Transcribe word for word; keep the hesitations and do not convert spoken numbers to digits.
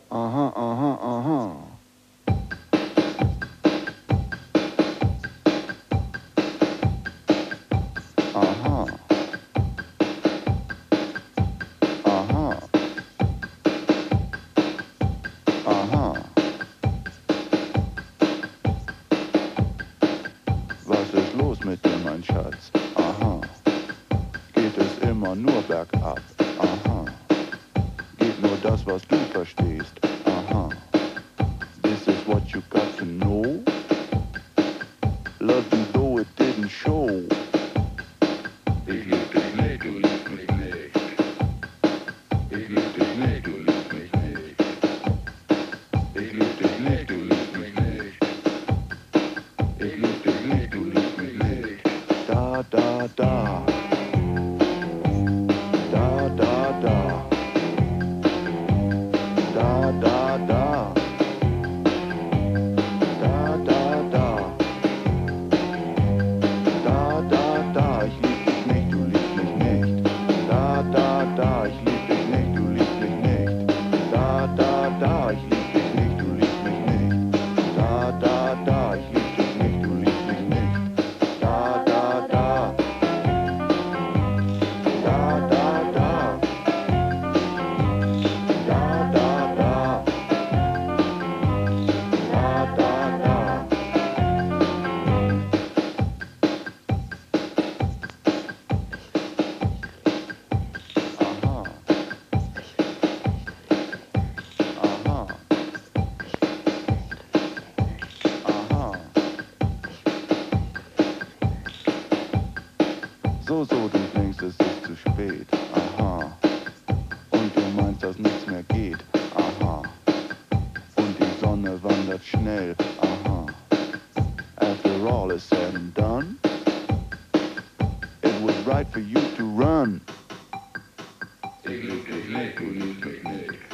Aha, aha, aha. Aha. Aha. Aha. Was ist los mit dir, mein Schatz? Aha. Geht es immer nur bergab? Aha. Geht nur das, was du verstehst? Aha. This is what you got to know? Love you though it didn't show. Ich lieb dich nicht, du liebst mich nicht. Ich lieb dich nicht, du liebst mich nicht. Ich lieb dich nicht, du liebst mich nicht. Ich lieb dich nicht, du liebst mich nicht. Da, da, da. Da, da, da. Da, da, da. Da, da, da. Da, da, da. Ich lieb dich nicht, du liebst mich nicht. Da, da, da. Ich lieb dich nicht, du liebst mich nicht. Da, da, da. Ich lieb dich nicht, du liebst mich nicht. Da, da, da. Ich lieb dich nicht, du liebst mich nicht. Da, da, da. Da, da, da. Da, da, da. Da, da, da. Aha. Aha. Aha. So, so, du denkst, es ist zu spät. Aha. Und du meinst, dass nichts mehr geht. Aha. Und die Sonne wandert schnell. Aha. After all is said and done, it was right for you to run. Ich lieb dich nicht, du liebst mich nicht.